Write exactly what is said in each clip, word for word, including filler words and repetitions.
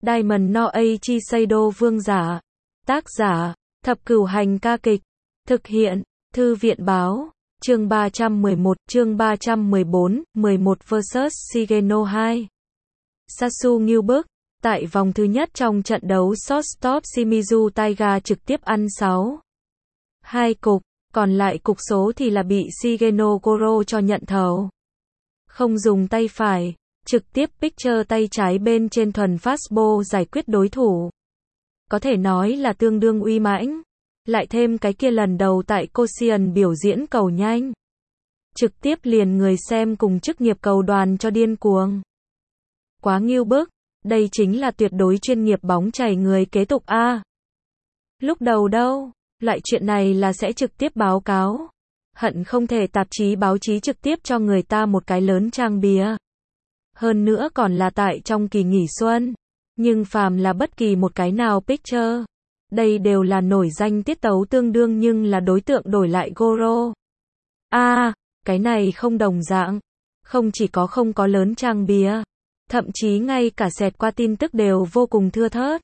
Diamond no Eiichi Seido vương giả. Tác giả, Thập Cửu Hành ca kịch. Thực hiện, Thư viện báo. Chương ba trăm mười một, chương ba trăm mười bốn, mười một versus Shigeno hai. Sasu Ngưu tại vòng thứ nhất trong trận đấu shortstop Shimizu Taiga trực tiếp ăn sáu hai cục, còn lại cục số thì là bị Shigeno Goro cho nhận thầu. Không dùng tay phải, trực tiếp pitcher tay trái bên trên thuần fastball giải quyết đối thủ. Có thể nói là tương đương uy mãnh. Lại thêm cái kia lần đầu tại Koshien biểu diễn cầu nhanh. Trực tiếp liền người xem cùng chức nghiệp cầu đoàn cho điên cuồng. Quá ngưu bức, đây chính là tuyệt đối chuyên nghiệp bóng chày người kế tục a. Lúc đầu đâu, loại chuyện này là sẽ trực tiếp báo cáo. Hận không thể tạp chí báo chí trực tiếp cho người ta một cái lớn trang bìa. Hơn nữa còn là tại trong kỳ nghỉ xuân. Nhưng phàm là bất kỳ một cái nào pitcher, đây đều là nổi danh tiết tấu tương đương nhưng là đối tượng đổi lại Goro. A, à, cái này không đồng dạng. Không chỉ có không có lớn trang bìa, thậm chí ngay cả xẹt qua tin tức đều vô cùng thưa thớt.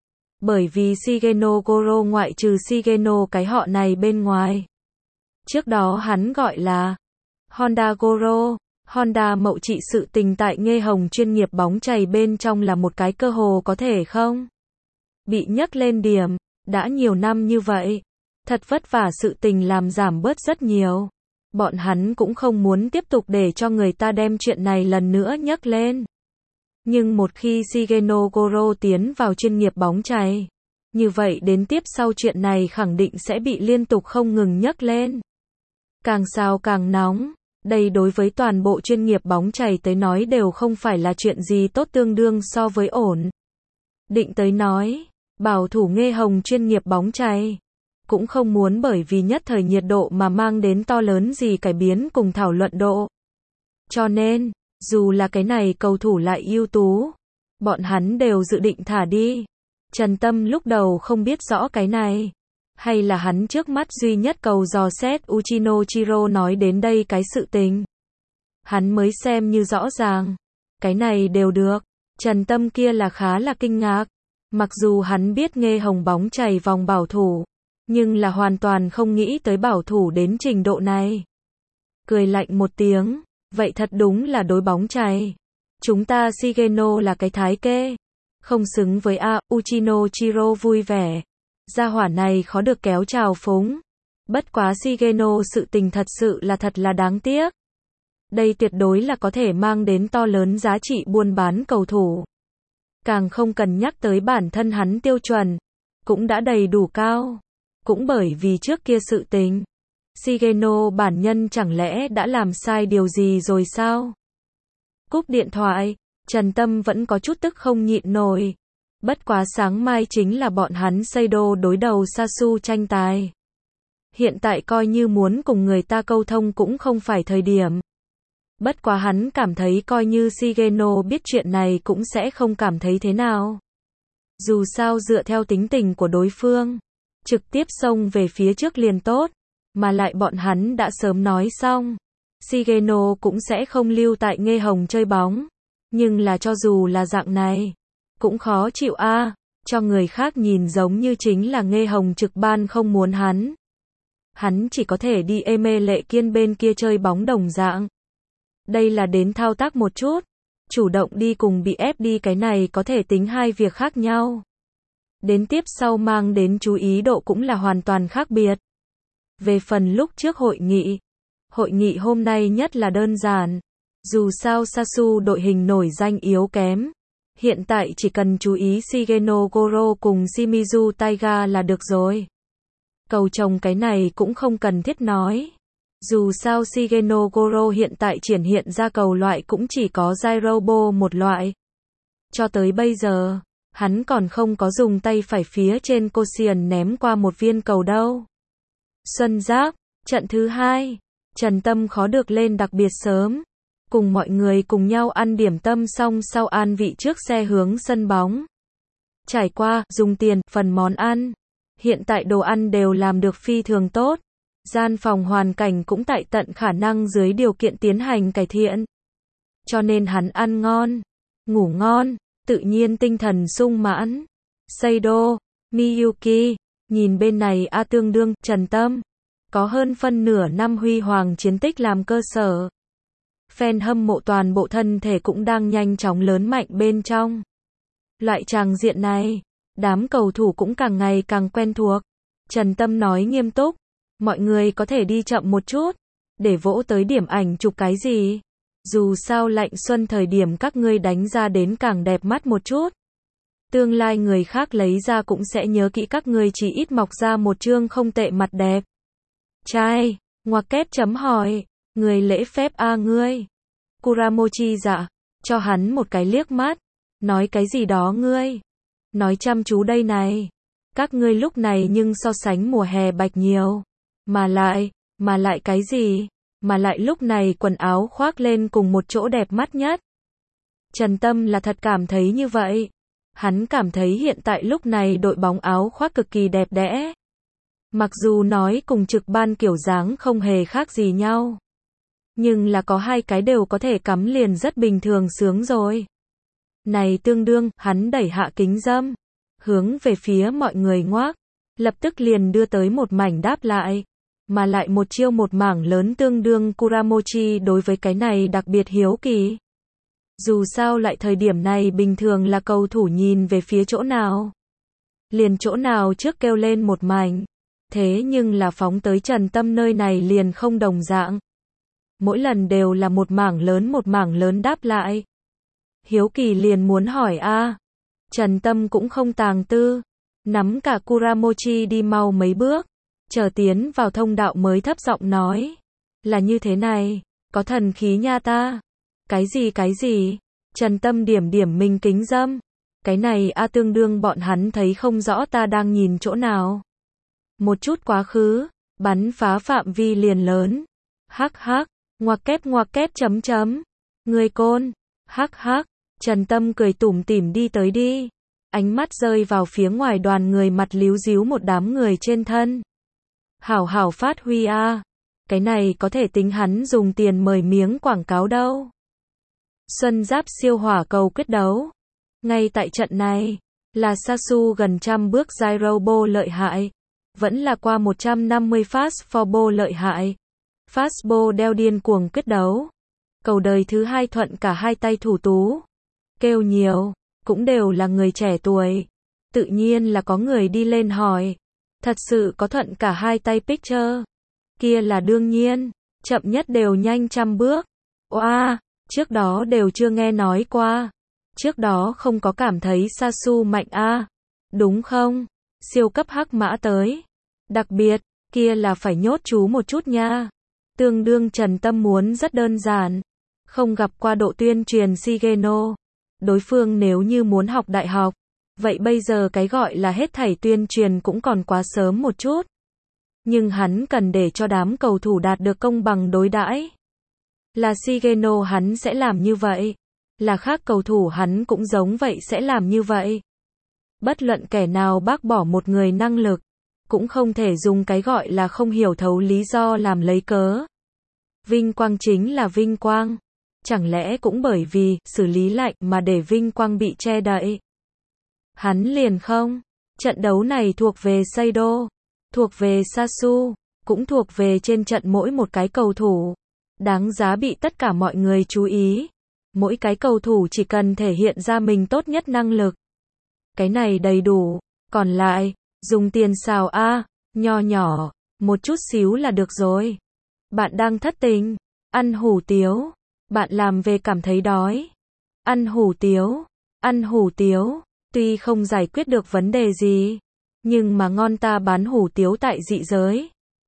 Bởi vì Shigeno Goro ngoại trừ Shigeno cái họ này bên ngoài. Trước đó hắn gọi là Honda Goro. Honda mậu trị sự tình tại Nghê Hồng chuyên nghiệp bóng chày bên trong là một cái cơ hồ có thể không bị nhắc lên điểm. Đã nhiều năm như vậy, thật vất vả sự tình làm giảm bớt rất nhiều. Bọn hắn cũng không muốn tiếp tục để cho người ta đem chuyện này lần nữa nhắc lên. Nhưng một khi Shigeno Goro tiến vào chuyên nghiệp bóng chày, như vậy đến tiếp sau chuyện này khẳng định sẽ bị liên tục không ngừng nhắc lên. Càng sao càng nóng, đây đối với toàn bộ chuyên nghiệp bóng chày tới nói đều không phải là chuyện gì tốt, tương đương so với ổn định tới nói. Bảo thủ Nghê Hồng chuyên nghiệp bóng chày cũng không muốn bởi vì nhất thời nhiệt độ mà mang đến to lớn gì cải biến cùng thảo luận độ. Cho nên, dù là cái này cầu thủ lại ưu tú, bọn hắn đều dự định thả đi. Trần Tâm lúc đầu không biết rõ cái này, hay là hắn trước mắt duy nhất cầu dò xét Uchinochiro nói đến đây cái sự tình. Hắn mới xem như rõ ràng, cái này đều được. Trần Tâm kia là khá là kinh ngạc. Mặc dù hắn biết Nghê Hồng bóng chày vòng bảo thủ, nhưng là hoàn toàn không nghĩ tới bảo thủ đến trình độ này. Cười lạnh một tiếng, vậy thật đúng là đối bóng chày. Chúng ta Shigeno là cái thái kê, không xứng với A. Uchinochiro vui vẻ. Gia hỏa này khó được kéo trào phúng. Bất quá Shigeno sự tình thật sự là thật là đáng tiếc. Đây tuyệt đối là có thể mang đến to lớn giá trị buôn bán cầu thủ. Càng không cần nhắc tới bản thân hắn tiêu chuẩn, cũng đã đầy đủ cao. Cũng bởi vì trước kia sự tình, Shigeno bản nhân chẳng lẽ đã làm sai điều gì rồi sao? Cúp điện thoại, Trần Tâm vẫn có chút tức không nhịn nổi. Bất quá sáng mai chính là bọn hắn Seido đối đầu Sasu tranh tài. Hiện tại coi như muốn cùng người ta câu thông cũng không phải thời điểm. Bất quá hắn cảm thấy coi như Shigeno biết chuyện này cũng sẽ không cảm thấy thế nào. Dù sao dựa theo tính tình của đối phương, trực tiếp xông về phía trước liền tốt, mà lại bọn hắn đã sớm nói xong. Shigeno cũng sẽ không lưu tại Nghê Hồng chơi bóng, nhưng là cho dù là dạng này, cũng khó chịu a, à, cho người khác nhìn giống như chính là Nghê Hồng trực ban không muốn hắn. Hắn chỉ có thể đi Eme Lệ Kiên bên kia chơi bóng đồng dạng. Đây là đến thao tác một chút, chủ động đi cùng bị ép đi cái này có thể tính hai việc khác nhau. Đến tiếp sau mang đến chú ý độ cũng là hoàn toàn khác biệt. Về phần lúc trước hội nghị, hội nghị hôm nay nhất là đơn giản. Dù sao Sasu đội hình nổi danh yếu kém, hiện tại chỉ cần chú ý Shigeno Goro cùng Shimizu Taiga là được rồi. Cầu chồng cái này cũng không cần thiết nói. Dù sao Shigeno Goro hiện tại triển hiện ra cầu loại cũng chỉ có Gyrobo một loại. Cho tới bây giờ, hắn còn không có dùng tay phải phía trên Koshien ném qua một viên cầu đâu. Xuân Giáp, trận thứ hai, Trần Tâm khó được lên đặc biệt sớm. Cùng mọi người cùng nhau ăn điểm tâm xong sau an vị trước xe hướng sân bóng. Trải qua, dùng tiền, phần món ăn. Hiện tại đồ ăn đều làm được phi thường tốt. Gian phòng hoàn cảnh cũng tại tận khả năng dưới điều kiện tiến hành cải thiện. Cho nên hắn ăn ngon, ngủ ngon, tự nhiên tinh thần sung mãn. Seido, Miyuki, nhìn bên này A tương đương, Trần Tâm. Có hơn phân nửa năm huy hoàng chiến tích làm cơ sở. Fan hâm mộ toàn bộ thân thể cũng đang nhanh chóng lớn mạnh bên trong. Loại tràng diện này, đám cầu thủ cũng càng ngày càng quen thuộc. Trần Tâm nói nghiêm túc, mọi người có thể đi chậm một chút, để vỗ tới điểm ảnh chụp cái gì. Dù sao lạnh xuân thời điểm các ngươi đánh ra đến càng đẹp mắt một chút. Tương lai người khác lấy ra cũng sẽ nhớ kỹ các ngươi chỉ ít mọc ra một chương không tệ mặt đẹp. Trai, ngoặc kép chấm hỏi, người lễ phép a à ngươi. Kuramochi dạ, cho hắn một cái liếc mắt. Nói cái gì đó ngươi. Nói chăm chú đây này. Các ngươi lúc này nhưng so sánh mùa hè bạch nhiều. Mà lại, mà lại cái gì? Mà lại lúc này quần áo khoác lên cùng một chỗ đẹp mắt nhất. Trần Tâm là thật cảm thấy như vậy. Hắn cảm thấy hiện tại lúc này đội bóng áo khoác cực kỳ đẹp đẽ. Mặc dù nói cùng trực ban kiểu dáng không hề khác gì nhau. Nhưng là có hai cái đều có thể cắm liền rất bình thường sướng rồi. Này tương đương, hắn đẩy hạ kính dâm. Hướng về phía mọi người ngoác. Lập tức liền đưa tới một mảnh đáp lại. Mà lại một chiêu một mảng lớn tương đương Kuramochi đối với cái này đặc biệt hiếu kỳ. Dù sao lại thời điểm này bình thường là cầu thủ nhìn về phía chỗ nào. Liền chỗ nào trước kêu lên một mảnh. Thế nhưng là phóng tới Trần Tâm nơi này liền không đồng dạng. Mỗi lần đều là một mảng lớn một mảng lớn đáp lại. Hiếu kỳ liền muốn hỏi a. Trần Tâm cũng không tàng tư. Nắm cả Kuramochi đi mau mấy bước. Chờ tiến vào thông đạo mới thấp giọng nói. Là như thế này, có thần khí nha ta. Cái gì cái gì? Trần Tâm điểm điểm mình kính dâm. Cái này a tương đương bọn hắn thấy không rõ ta đang nhìn chỗ nào. Một chút quá khứ, bắn phá phạm vi liền lớn. Hắc hắc, ngoặc kép ngoặc kép chấm chấm. Người côn, hắc hắc. Trần Tâm cười tủm tỉm đi tới đi. Ánh mắt rơi vào phía ngoài đoàn người mặt líu díu một đám người trên thân. Hảo hảo phát huy a. À. Cái này có thể tính hắn dùng tiền mời miếng quảng cáo đâu. Xuân Giáp siêu hỏa cầu quyết đấu. Ngay tại trận này, là Sasu gần trăm bước Gyrobo lợi hại. Vẫn là qua một trăm năm mươi Fast Forbo lợi hại. Fastbo đeo điên cuồng quyết đấu. Cầu đời thứ hai thuận cả hai tay thủ tú. Kêu nhiều, cũng đều là người trẻ tuổi. Tự nhiên là có người đi lên hỏi. Thật sự có thuận cả hai tay picture. Kia là đương nhiên, chậm nhất đều nhanh trăm bước. Oa, trước đó đều chưa nghe nói qua. Trước đó không có cảm thấy Sasu mạnh a. À. Đúng không? Siêu cấp hắc mã tới. Đặc biệt, kia là phải nhốt chú một chút nha. Tương đương Trần Tâm muốn rất đơn giản. Không gặp qua độ tuyên truyền Shigeno. Đối phương nếu như muốn học đại học. Vậy bây giờ cái gọi là hết thảy tuyên truyền cũng còn quá sớm một chút. Nhưng hắn cần để cho đám cầu thủ đạt được công bằng đối đãi. Là Shigeno hắn sẽ làm như vậy. Là khác cầu thủ hắn cũng giống vậy sẽ làm như vậy. Bất luận kẻ nào bác bỏ một người năng lực. Cũng không thể dùng cái gọi là không hiểu thấu lý do làm lấy cớ. Vinh quang chính là vinh quang. Chẳng lẽ cũng bởi vì xử lý lạnh mà để vinh quang bị che đậy. Hắn liền không. Trận đấu này thuộc về Seido. Thuộc về Sasu. Cũng thuộc về trên trận mỗi một cái cầu thủ. Đáng giá bị tất cả mọi người chú ý. Mỗi cái cầu thủ chỉ cần thể hiện ra mình tốt nhất năng lực. Cái này đầy đủ. Còn lại, dùng tiền xào a, à, nho nhỏ, một chút xíu là được rồi. Bạn đang thất tình, ăn hủ tiếu. Bạn làm về cảm thấy đói. Ăn hủ tiếu, ăn hủ tiếu. Tuy không giải quyết được vấn đề gì, nhưng mà ngon ta bán hủ tiếu tại dị giới.